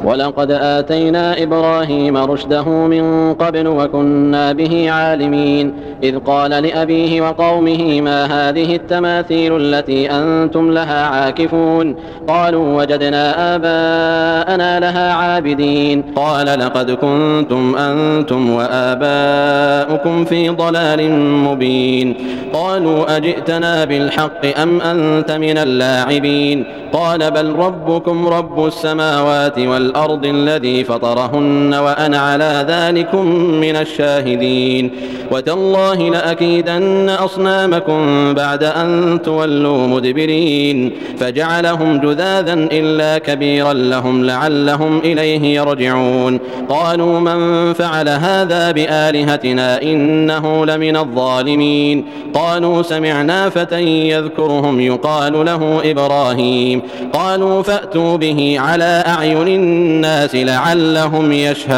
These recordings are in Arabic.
ولقد آتينا إبراهيم رشده من قبل وكنا به عالمين إذ قال لأبيه وقومه ما هذه التماثيل التي أنتم لها عاكفون قالوا وجدنا آباءنا لها عابدين قال لقد كنتم أنتم وآباؤكم في ضلال مبين قالوا أجئتنا بالحق أم أنت من اللاعبين قال بل ربكم رب السماوات والأرض الذي فطرهن وأنا على ذلكم من الشاهدين وتالله لأكيدن أصنامكم بعد أن تولوا مدبرين فجعلهم جذاذا إلا كبيرا لهم لعلهم إليه يرجعون قالوا من فعل هذا بآلهتنا إنه لمن الظالمين قالوا سمعنا فتى يذكرهم يقال له إبراهيم قالوا فأتوا به على أعين الناس لعلهم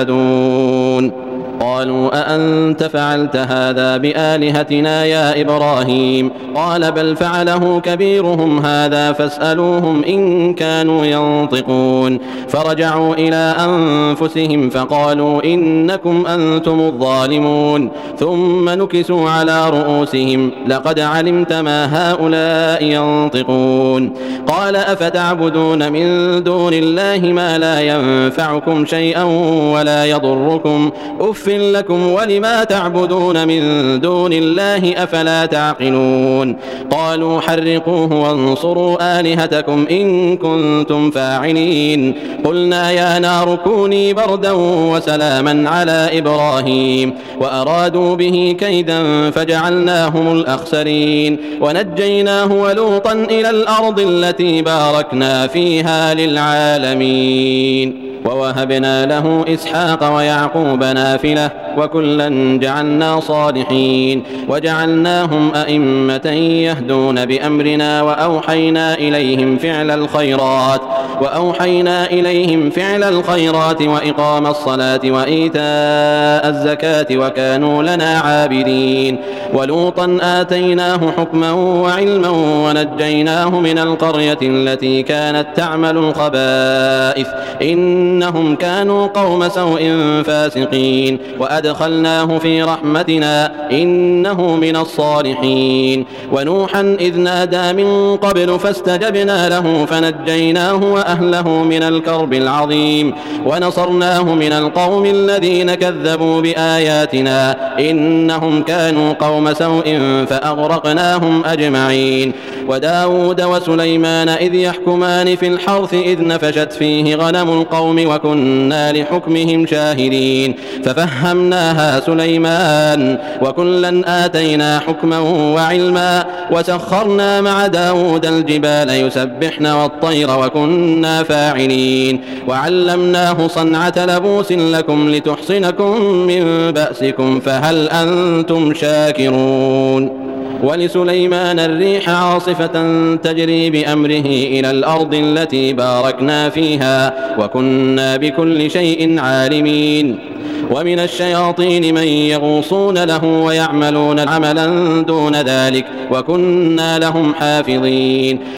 يشهدون قالوا أأنت فعلت هذا بآلهتنا يا إبراهيم قال بل فعله كبيرهم هذا فاسألوهم إن كانوا ينطقون فرجعوا إلى أنفسهم فقالوا إنكم أنتم الظالمون ثم نكسوا على رؤوسهم لقد علمت ما هؤلاء ينطقون قال أفتعبدون من دون الله ما لا ينفعكم شيئا ولا يضركم أف لكم ولما تعبدون من دون الله أفلا تعقلون قالوا حرقوه وانصروا آلهتكم إن كنتم فاعلين قلنا يا نار كوني بردا وسلاما على إبراهيم وأرادوا به كيدا فجعلناهم الأخسرين ونجيناه ولوطا إلى الأرض التي باركنا فيها للعالمين ووهبنا له إسحاق ويعقوب نافلة وكلا جعلنا صالحين وجعلناهم أئمة يهدون بأمرنا وأوحينا إليهم فعل الخيرات وإقام الصلاة وإيتاء الزكاة وكانوا لنا عابدين ولوطا آتيناه حكما وعلما ونجيناه من القرية التي كانت تعمل الخبائث إنهم كانوا قوم سوء فاسقين وأدخلناه في رحمتنا إنه من الصالحين ونوحا إذ نادى من قبل فاستجبنا له فنجيناه وأهله من الكرب العظيم ونصرناه من القوم الذين كذبوا بآياتنا إنهم كانوا قوم سوء فأغرقناهم أجمعين وداود وسليمان إذ يحكمان في الحرث إذ نفشت فيه غنم القوم وكنا لحكمهم شاهدين ففهمناها سليمان وكلا آتينا حكما وعلما وسخرنا مع داود الجبال يسبحن والطير وكنا فاعلين وعلمناه صنعة لبوس لكم لتحصنكم من بأسكم فهل أنتم شاكرون ولسليمان الريح عاصفة تجري بأمره إلى الأرض التي باركنا فيها وكنا بكل شيء عالمين ومن الشياطين من يغوصون له ويعملون عملا دون ذلك وكنا لهم حافظين